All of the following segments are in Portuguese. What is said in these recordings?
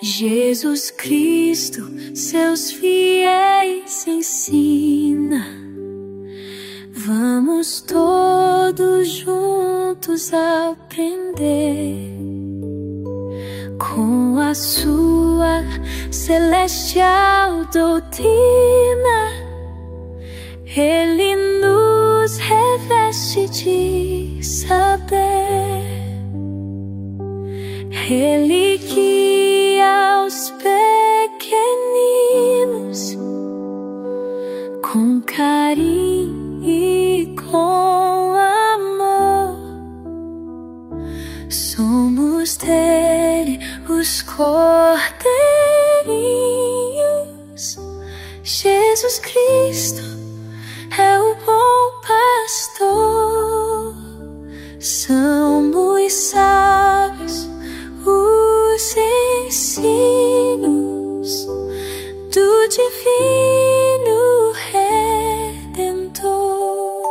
Jesus Cristo, seus fiéis ensina. Vamos todos juntos aprender com a sua celestial doutrina. Ele nos reveste de saber. Ele guia os pequeninos com carinho e com amor. Somos dele os cordeirinhos. Jesus Cristo é o bom pastor. São os sábios os ensinos do divino Redentor.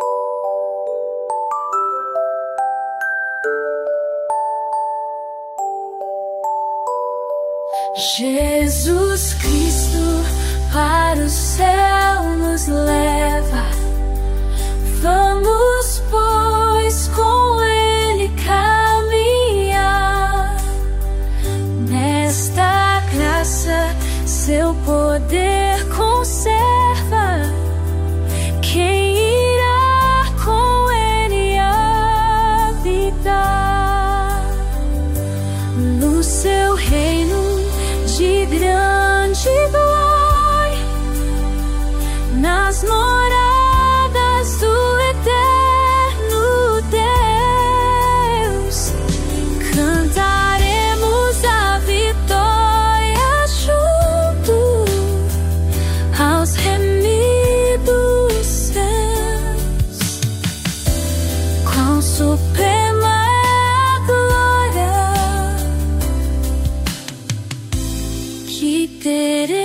Jesus Cristo para o céu nos leva. Vamos, pois, com Ele caminhar. Nesta graça, seu poder conserva. Quem irá com Ele habitar? No seu reino de grande glória, nas moradas do eterno Deus, cantaremos a vitória junto aos remidos seus. Quão suprema é a glória que teremos